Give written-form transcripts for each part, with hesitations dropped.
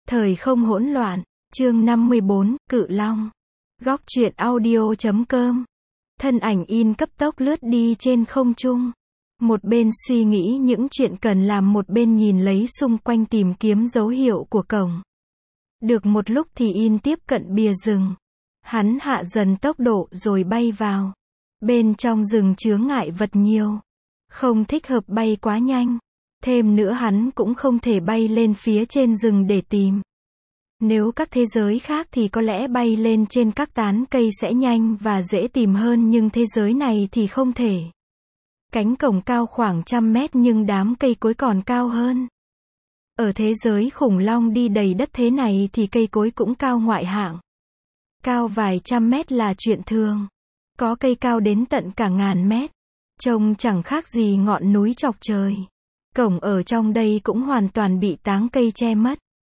Thời không hỗn loạn, chương 54, Cự Long. Góc truyện audio.com. Thân ảnh In cấp tốc lướt đi trên không trung. Một bên suy nghĩ những chuyện cần làm, một bên nhìn lấy xung quanh tìm kiếm dấu hiệu của cổng. Được một lúc thì In tiếp cận bìa rừng. Hắn hạ dần tốc độ rồi bay vào. Bên trong rừng chướng ngại vật nhiều. Không thích hợp bay quá nhanh. Thêm nữa hắn cũng không thể bay lên phía trên rừng để tìm. Nếu các thế giới khác thì có lẽ bay lên trên các tán cây sẽ nhanh và dễ tìm hơn, nhưng thế giới này thì không thể. Cánh cổng cao khoảng 100 mét nhưng đám cây cối còn cao hơn. Ở thế giới khủng long đi đầy đất thế này thì cây cối cũng cao ngoại hạng. Cao vài trăm mét là chuyện thường. Có cây cao đến tận cả ngàn mét. Trông chẳng khác gì ngọn núi chọc trời. Cổng ở trong đây cũng hoàn toàn bị tán cây che mất.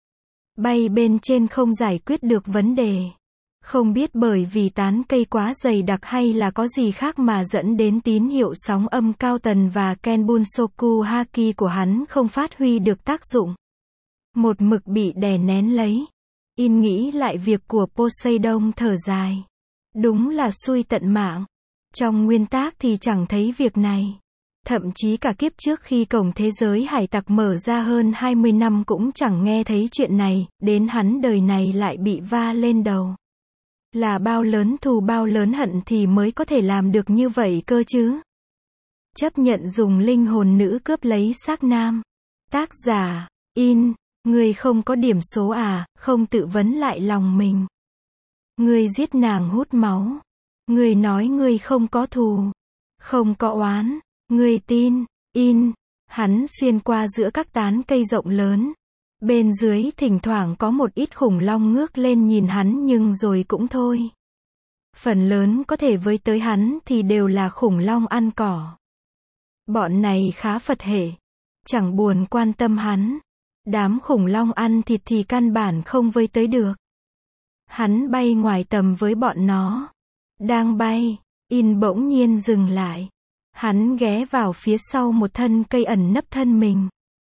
Bay bên trên không giải quyết được vấn đề. Không biết bởi vì tán cây quá dày đặc hay là có gì khác mà dẫn đến tín hiệu sóng âm cao tần và Kenbunsoku Haki của hắn không phát huy được tác dụng. Một mực bị đè nén lấy. In nghĩ lại việc của Poseidon, thở dài. Đúng là xui tận mạng. Trong nguyên tác thì chẳng thấy việc này. Thậm chí cả kiếp trước khi cổng thế giới hải tặc mở ra hơn 20 năm cũng chẳng nghe thấy chuyện này, đến hắn đời này lại bị va lên đầu. Là bao lớn thù bao lớn hận thì mới có thể làm được như vậy cơ chứ. Chấp nhận dùng linh hồn nữ cướp lấy xác nam. Tác giả, In, người không có điểm số à, không tự vấn lại lòng mình. Người giết nàng hút máu. Người nói người không có thù, không có oán. Người tin, In. Hắn xuyên qua giữa các tán cây rộng lớn. Bên dưới thỉnh thoảng có một ít khủng long ngước lên nhìn hắn nhưng rồi cũng thôi. Phần lớn có thể với tới hắn thì đều là khủng long ăn cỏ. Bọn này khá Phật hệ. Chẳng buồn quan tâm hắn. Đám khủng long ăn thịt thì căn bản không với tới được. Hắn bay ngoài tầm với bọn nó. Đang bay, In bỗng nhiên dừng lại. Hắn ghé vào phía sau một thân cây ẩn nấp thân mình.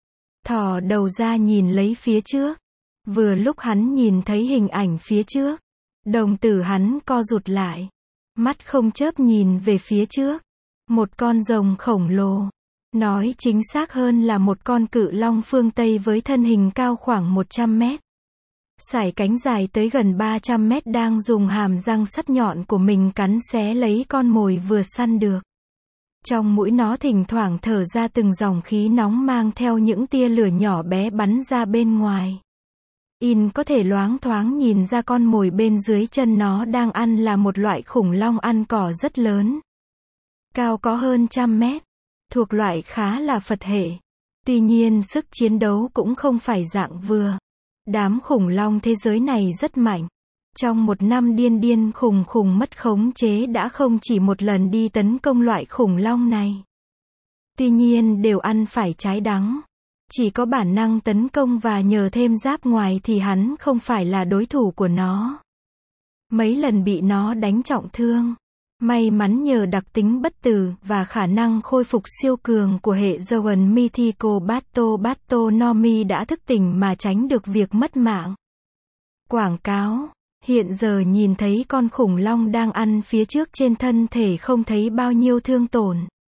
Thò đầu ra nhìn lấy phía trước. Vừa lúc hắn nhìn thấy hình ảnh phía trước, đồng tử hắn co rụt lại. Mắt không chớp nhìn về phía trước. Một con rồng khổng lồ. Nói chính xác hơn là một con cự long phương Tây với thân hình cao khoảng 100 mét. Sải cánh dài tới gần 300 mét đang dùng hàm răng sắc nhọn của mình cắn xé lấy con mồi vừa săn được. Trong mũi nó thỉnh thoảng thở ra từng dòng khí nóng mang theo những tia lửa nhỏ bé bắn ra bên ngoài. In có thể loáng thoáng nhìn ra con mồi bên dưới chân nó đang ăn là một loại khủng long ăn cỏ rất lớn. Cao có hơn 100 mét. Thuộc loại khá là Phật hệ. Tuy nhiên sức chiến đấu cũng không phải dạng vừa. Đám khủng long thế giới này rất mạnh. Trong một năm điên điên khùng khùng mất khống chế đã không chỉ một lần đi tấn công loại khủng long này. Tuy nhiên đều ăn phải trái đắng. Chỉ có bản năng tấn công và nhờ thêm giáp ngoài thì hắn không phải là đối thủ của nó. Mấy lần bị nó đánh trọng thương. May mắn nhờ đặc tính bất tử và khả năng khôi phục siêu cường của hệ Zoan Mythical Battle Nomi đã thức tỉnh mà tránh được việc mất mạng. Quảng cáo. Hiện giờ nhìn thấy con khủng long đang ăn phía trước trên thân thể không thấy bao nhiêu thương tổn.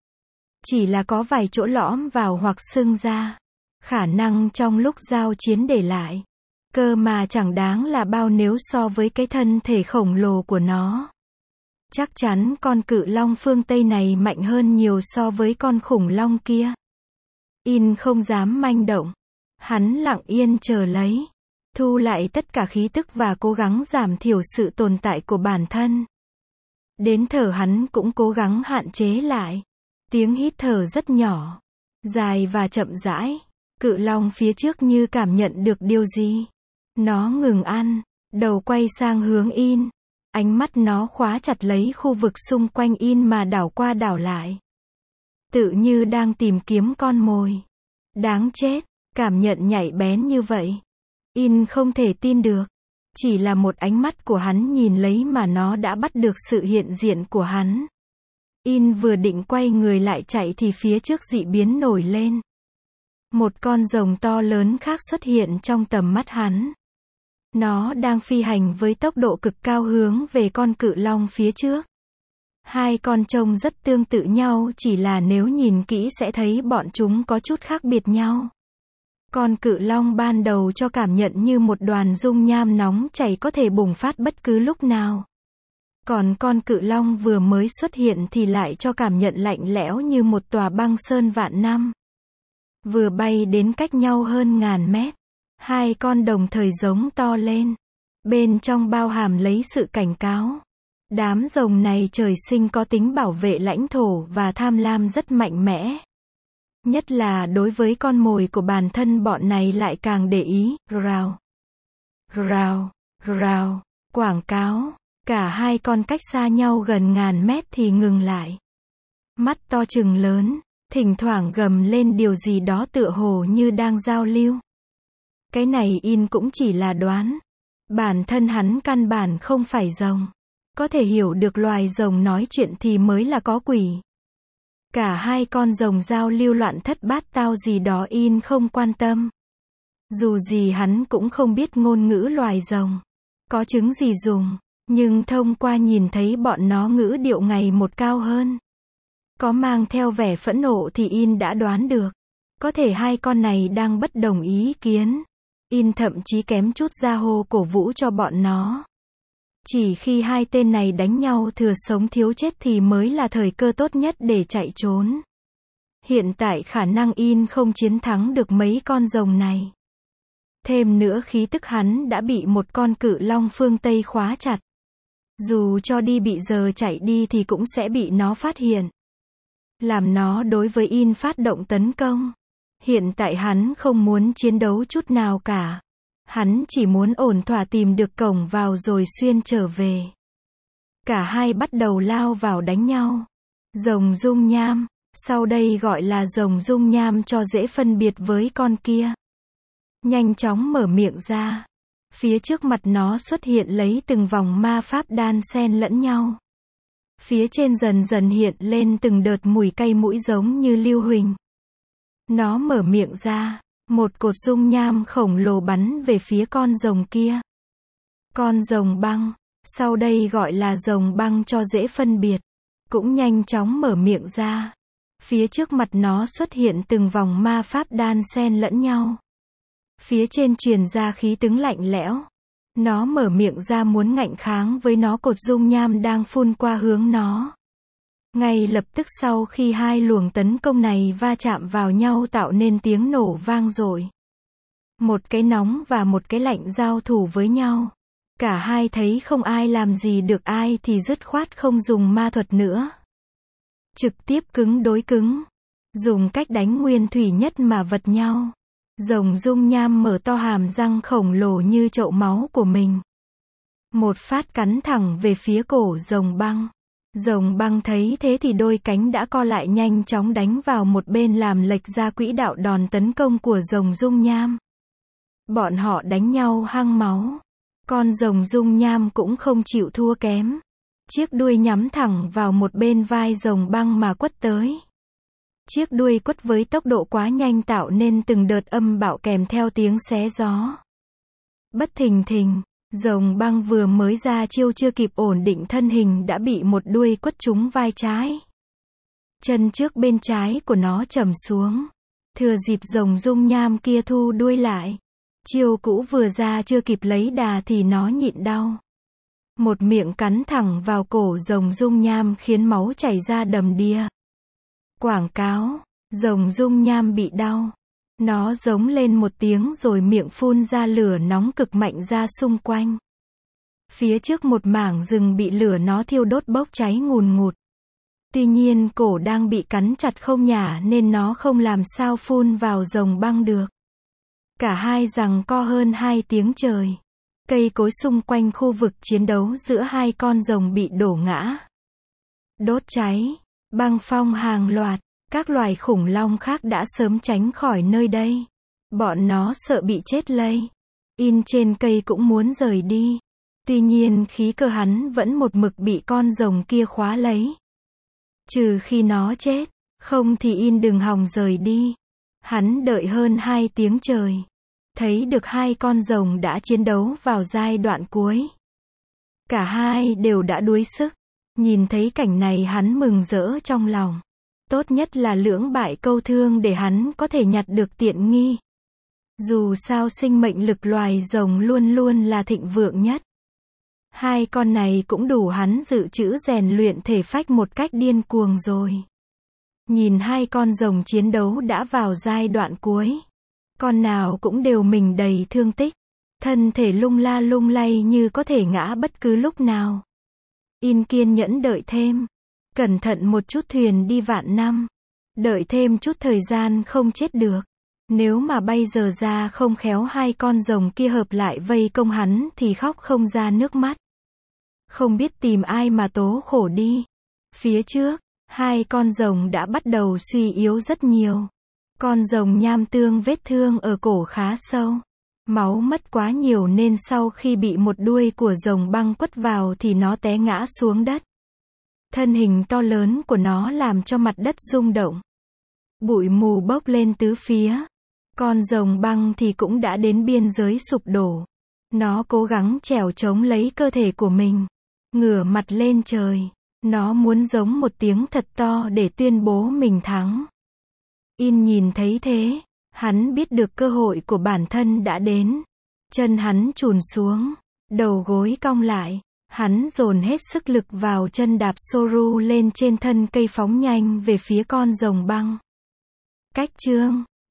Chỉ là có vài chỗ lõm vào hoặc sưng ra. Khả năng trong lúc giao chiến để lại. Cơ mà chẳng đáng là bao nếu so với cái thân thể khổng lồ của nó. Chắc chắn con cự long phương Tây này mạnh hơn nhiều so với con khủng long kia. In không dám manh động. Hắn lặng yên chờ lấy. Thu lại tất cả khí tức và cố gắng giảm thiểu sự tồn tại của bản thân. Đến thở hắn cũng cố gắng hạn chế lại. Tiếng hít thở rất nhỏ, dài và chậm rãi. Cự long phía trước như cảm nhận được điều gì. Nó ngừng ăn, đầu quay sang hướng In. Ánh mắt nó khóa chặt lấy khu vực xung quanh In mà đảo qua đảo lại. Tự như đang tìm kiếm con mồi. Đáng chết, cảm nhận nhạy bén như vậy. In không thể tin được. Chỉ là một ánh mắt của hắn nhìn lấy mà nó đã bắt được sự hiện diện của hắn. In vừa định quay người lại chạy thì phía trước dị biến nổi lên. Một con rồng to lớn khác xuất hiện trong tầm mắt hắn. Nó đang phi hành với tốc độ cực cao hướng về con cự long phía trước. Hai con trông rất tương tự nhau, chỉ là nếu nhìn kỹ sẽ thấy bọn chúng có chút khác biệt nhau. Con cự long ban đầu cho cảm nhận như một đoàn dung nham nóng chảy có thể bùng phát bất cứ lúc nào. Còn con cự long vừa mới xuất hiện thì lại cho cảm nhận lạnh lẽo như một tòa băng sơn vạn năm. Vừa bay đến cách nhau hơn ngàn mét, hai con đồng thời giống to lên. Bên trong bao hàm lấy sự cảnh cáo. Đám rồng này trời sinh có tính bảo vệ lãnh thổ và tham lam rất mạnh mẽ. Nhất là đối với con mồi của bản thân bọn này lại càng để ý. Rào, rào, rào, quảng cáo. Cả hai con cách xa nhau gần ngàn mét thì ngừng lại. Mắt to trừng lớn, thỉnh thoảng gầm lên điều gì đó tựa hồ như đang giao lưu. Cái này In cũng chỉ là đoán. Bản thân hắn căn bản không phải rồng. Có thể hiểu được loài rồng nói chuyện thì mới là có quỷ. Cả hai con rồng giao lưu loạn thất bát tao gì đó In không quan tâm. Dù gì hắn cũng không biết ngôn ngữ loài rồng. Có chứng gì dùng. Nhưng thông qua nhìn thấy bọn nó ngữ điệu ngày một cao hơn. Có mang theo vẻ phẫn nộ thì In đã đoán được. Có thể hai con này đang bất đồng ý kiến. In thậm chí kém chút ra hô cổ vũ cho bọn nó. Chỉ khi hai tên này đánh nhau thừa sống thiếu chết thì mới là thời cơ tốt nhất để chạy trốn. Hiện tại khả năng In không chiến thắng được mấy con rồng này. Thêm nữa khí tức hắn đã bị một con cự long phương Tây khóa chặt. Dù cho đi bị giờ chạy đi thì cũng sẽ bị nó phát hiện. Làm nó đối với In phát động tấn công. Hiện tại hắn không muốn chiến đấu chút nào cả. Hắn chỉ muốn ổn thỏa tìm được cổng vào rồi xuyên trở về. Cả hai bắt đầu lao vào đánh nhau. Rồng dung nham, sau đây gọi là rồng dung nham cho dễ phân biệt với con kia. Nhanh chóng mở miệng ra. Phía trước mặt nó xuất hiện lấy từng vòng ma pháp đan xen lẫn nhau. Phía trên dần dần hiện lên từng đợt mùi cay mũi giống như lưu huỳnh. Nó mở miệng ra, một cột dung nham khổng lồ bắn về phía con rồng kia. Con rồng băng, sau đây gọi là rồng băng cho dễ phân biệt, cũng nhanh chóng mở miệng ra. Phía trước mặt nó xuất hiện từng vòng ma pháp đan xen lẫn nhau. Phía trên truyền ra khí tức lạnh lẽo. Nó mở miệng ra muốn ngạnh kháng với nó cột dung nham đang phun qua hướng nó. Ngay lập tức sau khi hai luồng tấn công này va chạm vào nhau tạo nên tiếng nổ vang dội. Một cái nóng và một cái lạnh giao thủ với nhau. Cả hai thấy không ai làm gì được ai thì dứt khoát không dùng ma thuật nữa. Trực tiếp cứng đối cứng. Dùng cách đánh nguyên thủy nhất mà vật nhau. Rồng dung nham mở to hàm răng khổng lồ như chậu máu của mình. Một phát cắn thẳng về phía cổ rồng băng. Rồng băng thấy thế thì đôi cánh đã co lại nhanh chóng đánh vào một bên làm lệch ra quỹ đạo đòn tấn công của rồng dung nham. Bọn họ đánh nhau hăng máu. Con rồng dung nham cũng không chịu thua kém. Chiếc đuôi nhắm thẳng vào một bên vai rồng băng mà quất tới. Chiếc đuôi quất với tốc độ quá nhanh tạo nên từng đợt âm bạo kèm theo tiếng xé gió. Bất thình thình, rồng băng vừa mới ra chiêu chưa kịp ổn định thân hình đã bị một đuôi quất trúng vai trái. Chân trước bên trái của nó trầm xuống. Thừa dịp rồng dung nham kia thu đuôi lại. Chiêu cũ vừa ra chưa kịp lấy đà thì nó nhịn đau. Một miệng cắn thẳng vào cổ rồng dung nham khiến máu chảy ra đầm đìa. Quảng cáo, rồng dung nham bị đau. Nó giống lên một tiếng rồi miệng phun ra lửa nóng cực mạnh ra xung quanh. Phía trước một mảng rừng bị lửa nó thiêu đốt bốc cháy ngùn ngụt. Tuy nhiên cổ đang bị cắn chặt không nhả nên nó không làm sao phun vào rồng băng được. Cả hai giằng co hơn 2 tiếng trời. Cây cối xung quanh khu vực chiến đấu giữa hai con rồng bị đổ ngã. Đốt cháy, băng phong hàng loạt. Các loài khủng long khác đã sớm tránh khỏi nơi đây. Bọn nó sợ bị chết lây. In trên cây cũng muốn rời đi. Tuy nhiên khí cơ hắn vẫn một mực bị con rồng kia khóa lấy. Trừ khi nó chết, không thì In đừng hòng rời đi. Hắn đợi hơn 2 tiếng trời. Thấy được 2 con rồng đã chiến đấu vào giai đoạn cuối. Cả hai đều đã đuối sức. Nhìn thấy cảnh này hắn mừng rỡ trong lòng. Tốt nhất là lưỡng bại câu thương để hắn có thể nhặt được tiện nghi. Dù sao sinh mệnh lực loài rồng luôn luôn là thịnh vượng nhất. 2 con này cũng đủ hắn dự trữ rèn luyện thể phách một cách điên cuồng rồi. Nhìn 2 con rồng chiến đấu đã vào giai đoạn cuối. Con nào cũng đều mình đầy thương tích. Thân thể lung la lung lay như có thể ngã bất cứ lúc nào. In kiên nhẫn đợi thêm. Cẩn thận một chút thuyền đi vạn năm. Đợi thêm chút thời gian không chết được. Nếu mà bây giờ ra không khéo 2 con rồng kia hợp lại vây công hắn thì khóc không ra nước mắt. Không biết tìm ai mà tố khổ đi. Phía trước, 2 con rồng đã bắt đầu suy yếu rất nhiều. Con rồng nham tương vết thương ở cổ khá sâu. Máu mất quá nhiều nên sau khi bị một đuôi của rồng băng quất vào thì nó té ngã xuống đất. Thân hình to lớn của nó làm cho mặt đất rung động. Bụi mù bốc lên tứ phía. Con rồng băng thì cũng đã đến biên giới sụp đổ. Nó cố gắng trèo chống lấy cơ thể của mình. Ngửa mặt lên trời. Nó muốn giống một tiếng thật to để tuyên bố mình thắng. In nhìn thấy thế. Hắn biết được cơ hội của bản thân đã đến. Chân hắn chùn xuống. Đầu gối cong lại. Hắn dồn hết sức lực vào chân đạp Soru lên trên thân cây phóng nhanh về phía con rồng băng. Cách chương